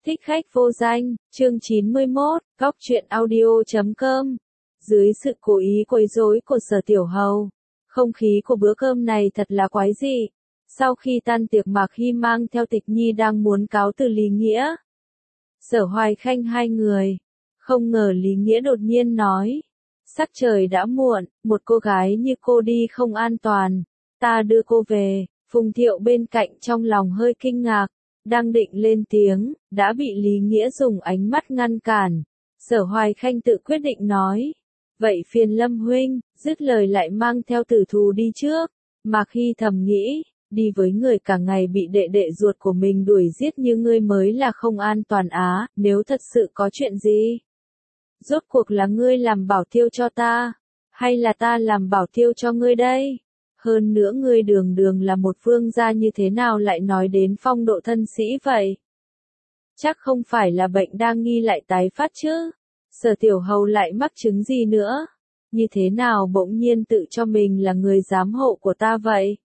Thích khách vô danh, chương 91, Góc truyện audio.com. Dưới sự cố ý quấy rối của Sở Tiểu Hầu, không khí của bữa cơm này thật là quái dị. Sau khi tan tiệc Mạc Hy mang theo Tịch Nhi đang muốn cáo từ Lý Nghĩa, Sở Hoài Khanh hai người. Không ngờ Lý Nghĩa đột nhiên nói, sắc trời đã muộn, một cô gái như cô đi không an toàn, ta đưa cô về. Phùng Thiệu bên cạnh trong lòng hơi kinh ngạc, đang định lên tiếng, đã bị Lý Nghĩa dùng ánh mắt ngăn cản. Sở Hoài Khanh tự quyết định nói, vậy phiền Lâm huynh, dứt lời lại mang theo Tử Thù đi trước. Mạc Hy thầm nghĩ, đi với người cả ngày bị đệ đệ ruột của mình đuổi giết như ngươi mới là không an toàn á, nếu thật sự có chuyện gì? Rốt cuộc là ngươi làm bảo tiêu cho ta, hay là ta làm bảo tiêu cho ngươi đây? Hơn nữa ngươi đường đường là một vương gia như thế nào lại nói đến phong độ thân sĩ vậy? Chắc không phải là bệnh đang nghi lại tái phát chứ? Sở Tiểu Hầu lại mắc chứng gì nữa? Như thế nào bỗng nhiên tự cho mình là người giám hộ của ta vậy?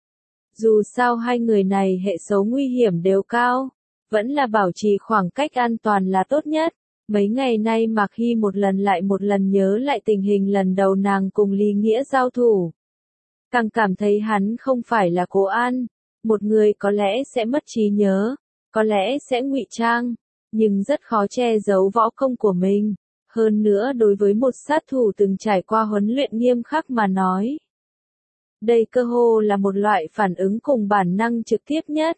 Dù sao hai người này hệ số nguy hiểm đều cao, vẫn là bảo trì khoảng cách an toàn là tốt nhất. Mấy ngày nay Mạc Hy một lần lại một lần nhớ lại tình hình lần đầu nàng cùng Lý Nghĩa giao thủ. Càng cảm thấy hắn không phải là Cố An, một người có lẽ sẽ mất trí nhớ, có lẽ sẽ ngụy trang, nhưng rất khó che giấu võ công của mình. Hơn nữa đối với một sát thủ từng trải qua huấn luyện nghiêm khắc mà nói, đây cơ hồ là một loại phản ứng cùng bản năng trực tiếp nhất.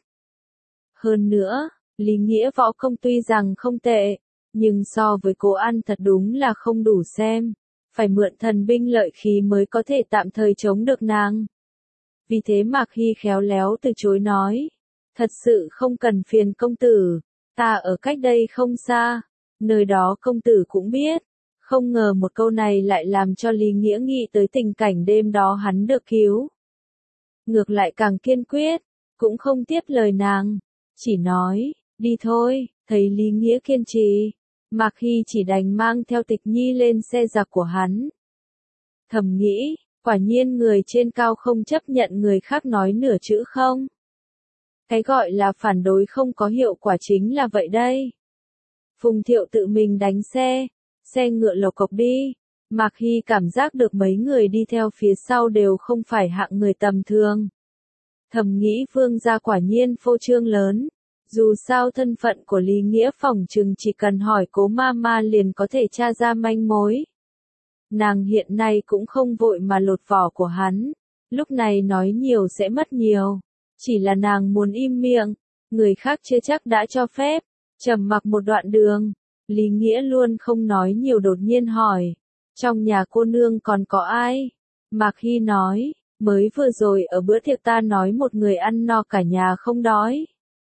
Hơn nữa, Lý Nghĩa võ công tuy rằng không tệ, nhưng so với Cố An thật đúng là không đủ xem. Phải mượn thần binh lợi khí mới có thể tạm thời chống được nàng. Vì thế Mạc Hy khéo léo từ chối nói, thật sự không cần phiền công tử, ta ở cách đây không xa, nơi đó công tử cũng biết. Không ngờ một câu này lại làm cho Lý Nghĩa nghĩ tới tình cảnh đêm đó hắn được cứu. Ngược lại càng kiên quyết, cũng không tiếp lời nàng, chỉ nói, đi thôi. Thấy Lý Nghĩa kiên trì, Mạc Hy chỉ đành mang theo Tịch Nhi lên xe giặc của hắn. Thầm nghĩ, quả nhiên người trên cao không chấp nhận người khác nói nửa chữ không. Cái gọi là phản đối không có hiệu quả chính là vậy đây. Phùng Thiệu tự mình đánh xe ngựa lộc cộc đi. Mạc Hy cảm giác được mấy người đi theo phía sau đều không phải hạng người tầm thường. Thầm nghĩ vương gia quả nhiên phô trương lớn. Dù sao thân phận của Lý Nghĩa phỏng chừng chỉ cần hỏi Cố Mama liền có thể tra ra manh mối. Nàng hiện nay cũng không vội mà lột vỏ của hắn, lúc này nói nhiều sẽ mất nhiều. Chỉ là nàng muốn im miệng, người khác chưa chắc đã cho phép. Trầm mặc một đoạn đường, Lý Nghĩa luôn không nói nhiều đột nhiên hỏi, trong nhà cô nương còn có ai? Mạc Hy nói, mới vừa rồi ở bữa tiệc ta nói một người ăn no cả nhà không đói.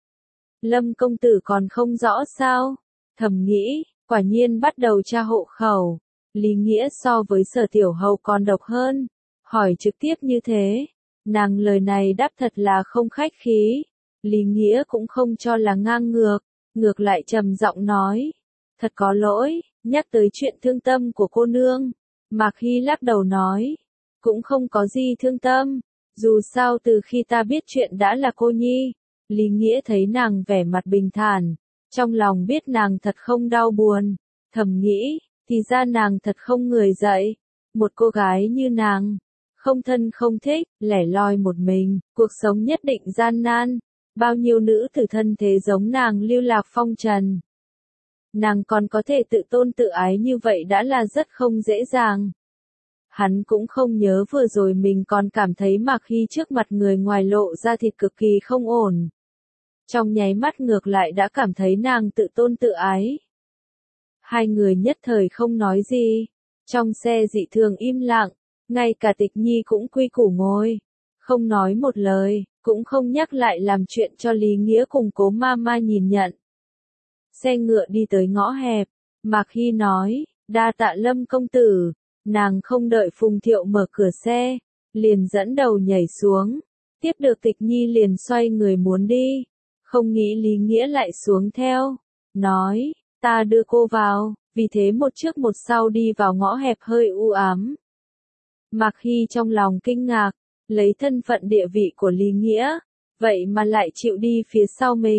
Lâm công tử còn không rõ sao? Thầm nghĩ, quả nhiên bắt đầu tra hộ khẩu. Lý Nghĩa so với Sở Tiểu Hầu còn độc hơn, hỏi trực tiếp như thế. Nàng lời này đáp thật là không khách khí. Lý Nghĩa cũng không cho là ngang ngược, ngược lại trầm giọng nói, thật có lỗi, nhắc tới chuyện thương tâm của cô nương. Mạc Hy lắc đầu nói, cũng không có gì thương tâm, dù sao từ khi ta biết chuyện đã là cô nhi. Lý Nghĩa thấy nàng vẻ mặt bình thản, trong lòng biết nàng thật không đau buồn, thầm nghĩ, thì ra nàng thật không người dậy. Một cô gái như nàng, không thân không thích, lẻ loi một mình, cuộc sống nhất định gian nan. Bao nhiêu nữ tử thân thế giống nàng lưu lạc phong trần. Nàng còn có thể tự tôn tự ái như vậy đã là rất không dễ dàng. Hắn cũng không nhớ vừa rồi mình còn cảm thấy Mạc Hy trước mặt người ngoài lộ ra thịt cực kỳ không ổn. Trong nháy mắt ngược lại đã cảm thấy nàng tự tôn tự ái. Hai người nhất thời không nói gì. Trong xe dị thường im lặng, ngay cả Tịch Nhi cũng quy củ ngồi. Không nói một lời, cũng không nhắc lại làm chuyện cho Lý Nghĩa cùng Cố Mama nhìn nhận. Xe ngựa đi tới ngõ hẹp, Mạc Hy nói, đa tạ Lâm công tử. Nàng không đợi Phùng Thiệu mở cửa xe, liền dẫn đầu nhảy xuống. Tiếp được Tịch Nhi liền xoay người muốn đi. Không nghĩ Lý Nghĩa lại xuống theo, nói, ta đưa cô vào, vì thế một trước một sau đi vào ngõ hẹp hơi u ám. Mạc Hy trong lòng kinh ngạc, lấy thân phận địa vị của Lý Nghĩa, vậy mà lại chịu đi phía sau mình.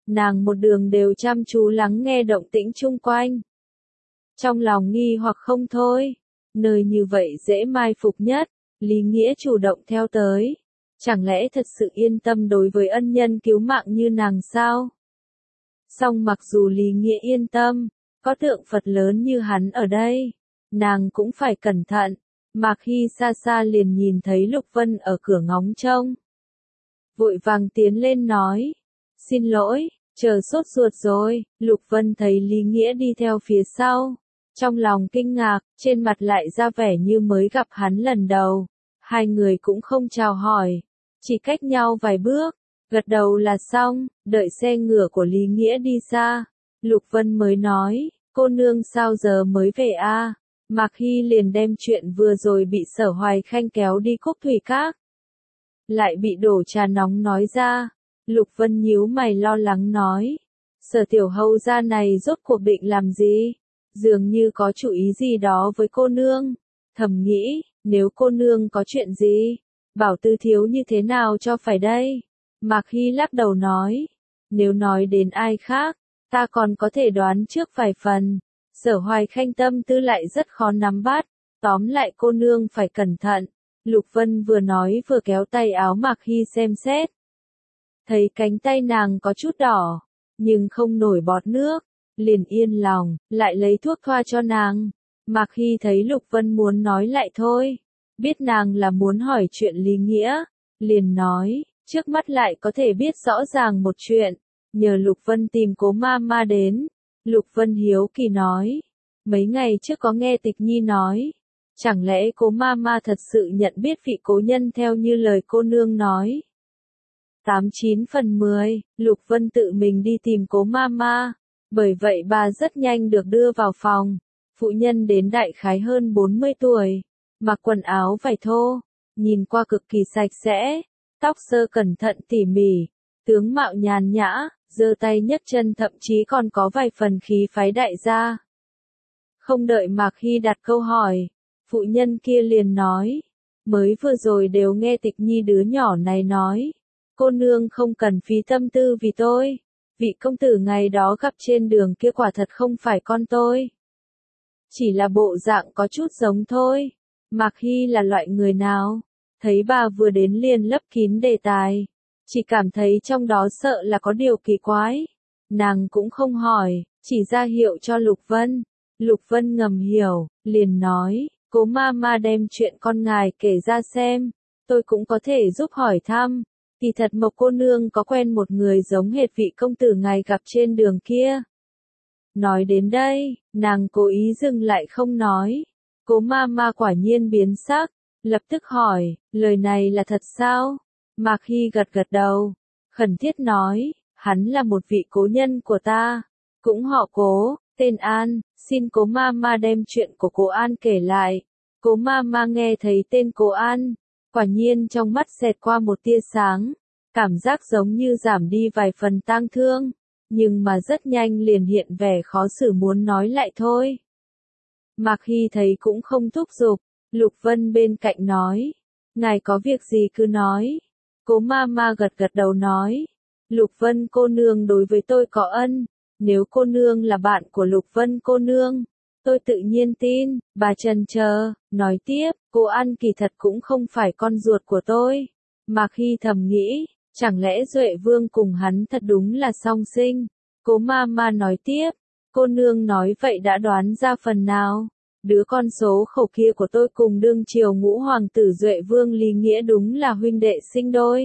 nàng một đường đều chăm chú lắng nghe động tĩnh chung quanh. Trong lòng nghi hoặc không thôi, nơi như vậy dễ mai phục nhất, Lý Nghĩa chủ động theo tới. Chẳng lẽ thật sự yên tâm đối với ân nhân cứu mạng như nàng sao? Song mặc dù Lý Nghĩa yên tâm, có tượng Phật lớn như hắn ở đây, nàng cũng phải cẩn thận. Mạc Hy xa xa liền nhìn thấy Lục Vân ở cửa ngóng trông. Vội vàng tiến lên nói, xin lỗi, chờ sốt ruột rồi. Lục Vân thấy Lý Nghĩa đi theo phía sau, trong lòng kinh ngạc, trên mặt lại ra vẻ như mới gặp hắn lần đầu. Hai người cũng không chào hỏi, chỉ cách nhau vài bước, gật đầu là xong. Đợi xe ngựa của Lý Nghĩa đi xa, Lục Vân mới nói, cô nương sao giờ mới về a? Mạc Hy liền đem chuyện vừa rồi bị Sở Hoài Khanh kéo đi Cúc Thủy Các, lại bị đổ trà nóng nói ra. Lục Vân nhíu mày lo lắng nói, Sở tiểu hầu gia này rốt cuộc định làm gì? Dường như có chủ ý gì đó với cô nương. Thầm nghĩ, nếu cô nương có chuyện gì, bảo Tư thiếu như thế nào cho phải đây? Mạc Hy lắc đầu nói, nếu nói đến ai khác, ta còn có thể đoán trước vài phần. Sở Hoài Khanh tâm tư lại rất khó nắm bắt, tóm lại cô nương phải cẩn thận. Lục Vân vừa nói vừa kéo tay áo Mạc Hy xem xét. Thấy cánh tay nàng có chút đỏ, nhưng không nổi bọt nước, liền yên lòng, lại lấy thuốc thoa cho nàng. Mạc Hy thấy Lục Vân muốn nói lại thôi, biết nàng là muốn hỏi chuyện Lý Nghĩa, liền nói, trước mắt lại có thể biết rõ ràng một chuyện, nhờ Lục Vân tìm Cố ma ma đến. Lục Vân hiếu kỳ nói, mấy ngày trước có nghe Tịch Nhi nói, chẳng lẽ Cố ma ma thật sự nhận biết vị cố nhân theo như lời cô nương nói? 89 phần 10, Lục Vân tự mình đi tìm Cố ma ma, bởi vậy bà rất nhanh được đưa vào phòng. Phụ nhân đến đại khái hơn 40 tuổi, mặc quần áo vải thô, nhìn qua cực kỳ sạch sẽ, tóc sơ cẩn thận tỉ mỉ, tướng mạo nhàn nhã, giơ tay nhấc chân thậm chí còn có vài phần khí phái đại gia. Không đợi Mạc Hy đặt câu hỏi, phụ nhân kia liền nói, mới vừa rồi đều nghe Tịch Nhi đứa nhỏ này nói, cô nương không cần phí tâm tư vì tôi, vị công tử ngày đó gặp trên đường kia quả thật không phải con tôi. Chỉ là bộ dạng có chút giống thôi. Mạc Hy là loại người nào? Thấy bà vừa đến liền lấp kín đề tài, chỉ cảm thấy trong đó sợ là có điều kỳ quái. Nàng cũng không hỏi, chỉ ra hiệu cho Lục Vân. Lục Vân ngầm hiểu, liền nói, Cố ma ma đem chuyện con ngài kể ra xem, tôi cũng có thể giúp hỏi thăm. Kỳ thật Mộc cô nương có quen một người giống hệt vị công tử ngài gặp trên đường kia. Nói đến đây, nàng cố ý dừng lại không nói. Cố ma ma quả nhiên biến sắc, lập tức hỏi, lời này là thật sao? Mạc Hy gật gật đầu, khẩn thiết nói, hắn là một vị cố nhân của ta, cũng họ Cố, tên An, xin Cố ma ma đem chuyện của Cố An kể lại. Cố ma ma nghe thấy tên Cố An, quả nhiên trong mắt xẹt qua một tia sáng, cảm giác giống như giảm đi vài phần tang thương, nhưng mà rất nhanh liền hiện vẻ khó xử muốn nói lại thôi. Mạc Hy thấy cũng không thúc giục, Lục Vân bên cạnh nói, ngài có việc gì cứ nói. Cố ma ma gật gật đầu nói, Lục Vân cô nương đối với tôi có ân, nếu cô nương là bạn của Lục Vân cô nương, tôi tự nhiên tin. Bà chần chờ, nói tiếp, Cố An kỳ thật cũng không phải con ruột của tôi. Mạc Hy thầm nghĩ, chẳng lẽ Duệ Vương cùng hắn thật đúng là song sinh? Cố ma ma nói tiếp, cô nương nói vậy đã đoán ra phần nào? Đứa con số khẩu kia của tôi cùng đương triều ngũ hoàng tử Duệ Vương Lý Nghĩa đúng là huynh đệ sinh đôi.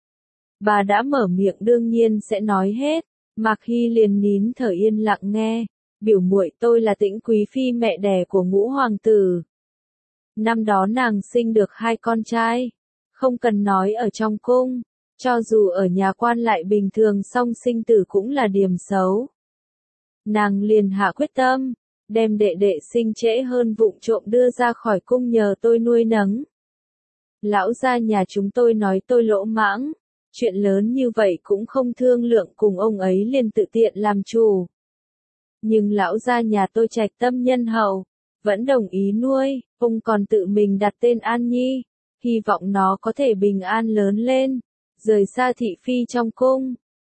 Bà đã mở miệng đương nhiên sẽ nói hết. Mạc Hy liền nín thở yên lặng nghe. Biểu muội tôi là Tĩnh quý phi mẹ đẻ của ngũ hoàng tử. Năm đó nàng sinh được 2 con trai. Không cần nói ở trong cung, cho dù ở nhà quan lại bình thường song sinh tử cũng là điểm xấu. Nàng liền hạ quyết tâm, đem đệ đệ sinh trễ hơn vụng trộm đưa ra khỏi cung nhờ tôi nuôi nấng. Lão gia nhà chúng tôi nói tôi lỗ mãng, chuyện lớn như vậy cũng không thương lượng cùng ông ấy liền tự tiện làm chủ. Nhưng lão gia nhà tôi trạch tâm nhân hậu, vẫn đồng ý nuôi, ông còn tự mình đặt tên An Nhi, hy vọng nó có thể bình an lớn lên, rời xa thị phi trong cung.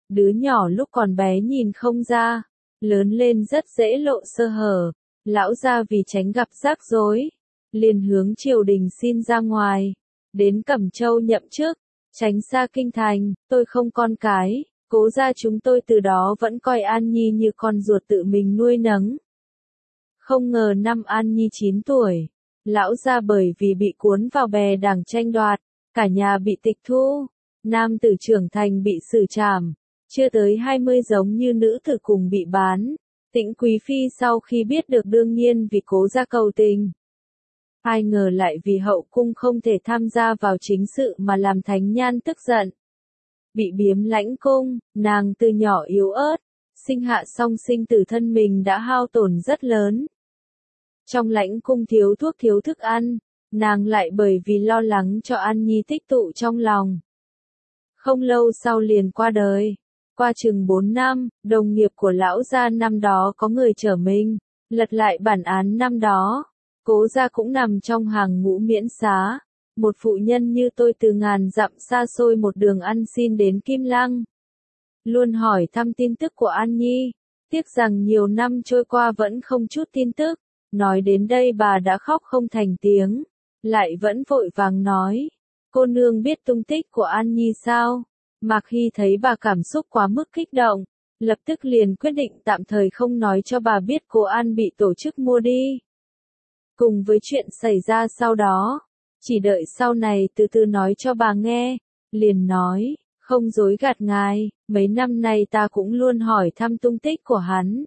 Đứa nhỏ lúc còn bé nhìn không ra, lớn lên rất dễ lộ sơ hở. Lão gia vì tránh gặp rắc rối, liền hướng triều đình xin ra ngoài, đến Cẩm Châu nhậm chức, tránh xa kinh thành. Tôi không con cái, Cố gia chúng tôi từ đó vẫn coi An Nhi như con ruột tự mình nuôi nấng. Không ngờ năm An Nhi 9 tuổi, lão gia bởi vì bị cuốn vào bè đảng tranh đoạt, cả nhà bị tịch thu, nam tử trưởng thành bị xử trảm, chưa tới 20 giống như nữ tử cùng bị bán. Tĩnh Quý Phi sau khi biết được đương nhiên vì Cố gia cầu tình. Ai ngờ lại vì hậu cung không thể tham gia vào chính sự mà làm Thánh Nhan tức giận. Bị biếm lãnh cung, nàng từ nhỏ yếu ớt, sinh hạ song sinh tử thân mình đã hao tổn rất lớn. Trong lãnh cung thiếu thuốc thiếu thức ăn, nàng lại bởi vì lo lắng cho An Nhi tích tụ trong lòng. Không lâu sau liền qua đời. Qua chừng 4 năm, đồng nghiệp của lão gia năm đó có người trở mình, lật lại bản án năm đó. Cố gia cũng nằm trong hàng ngũ miễn xá. Một phụ nhân như tôi từ ngàn dặm xa xôi một đường ăn xin đến Kim Lăng. Luôn hỏi thăm tin tức của An Nhi. Tiếc rằng nhiều năm trôi qua vẫn không chút tin tức. Nói đến đây bà đã khóc không thành tiếng. Lại vẫn vội vàng nói. Cô nương biết tung tích của An Nhi sao? Mạc Hy thấy bà cảm xúc quá mức kích động. Lập tức liền quyết định tạm thời không nói cho bà biết cô An bị tổ chức mua đi. Cùng với chuyện xảy ra sau đó. Chỉ đợi sau này từ từ nói cho bà nghe. Liền nói, không dối gạt ngài, mấy năm nay ta cũng luôn hỏi thăm tung tích của hắn.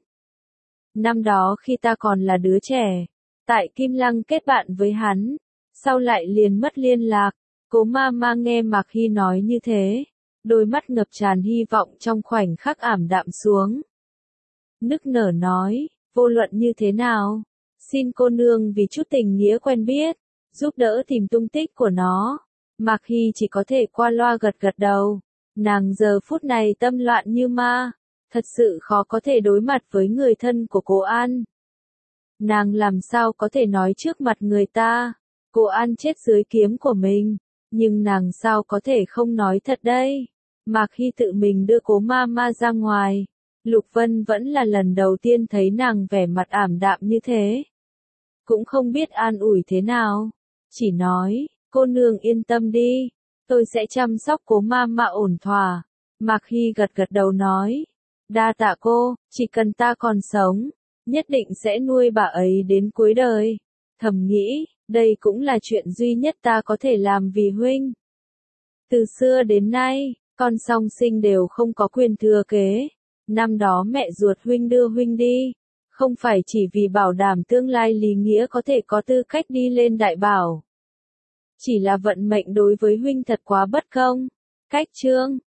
Năm đó khi ta còn là đứa trẻ, tại Kim Lăng kết bạn với hắn, sau lại liền mất liên lạc. Cố ma nghe Mạc Hy nói như thế, đôi mắt ngập tràn hy vọng trong khoảnh khắc ảm đạm xuống. Nức nở nói, vô luận như thế nào, xin cô nương vì chút tình nghĩa quen biết, giúp đỡ tìm tung tích của nó. Mạc Hy chỉ có thể qua loa gật gật đầu. Nàng giờ phút này tâm loạn như ma, thật sự khó có thể đối mặt với người thân của cô An. Nàng làm sao có thể nói trước mặt người ta, cô An chết dưới kiếm của mình, nhưng nàng sao có thể không nói thật đây. Mạc Hy tự mình đưa Cố ma ra ngoài. Lục Vân vẫn là lần đầu tiên thấy nàng vẻ mặt ảm đạm như thế. Cũng không biết an ủi thế nào. Chỉ nói, cô nương yên tâm đi, tôi sẽ chăm sóc Cố ma ổn thỏa. Mạc Hy gật gật đầu nói, đa tạ cô, chỉ cần ta còn sống, nhất định sẽ nuôi bà ấy đến cuối đời. Thầm nghĩ, đây cũng là chuyện duy nhất ta có thể làm vì huynh. Từ xưa đến nay, con song sinh đều không có quyền thừa kế. Năm đó mẹ ruột huynh đưa huynh đi, không phải chỉ vì bảo đảm tương lai Lý Nghĩa có thể có tư cách đi lên đại bảo. Chỉ là vận mệnh đối với huynh thật quá bất công. Cách chương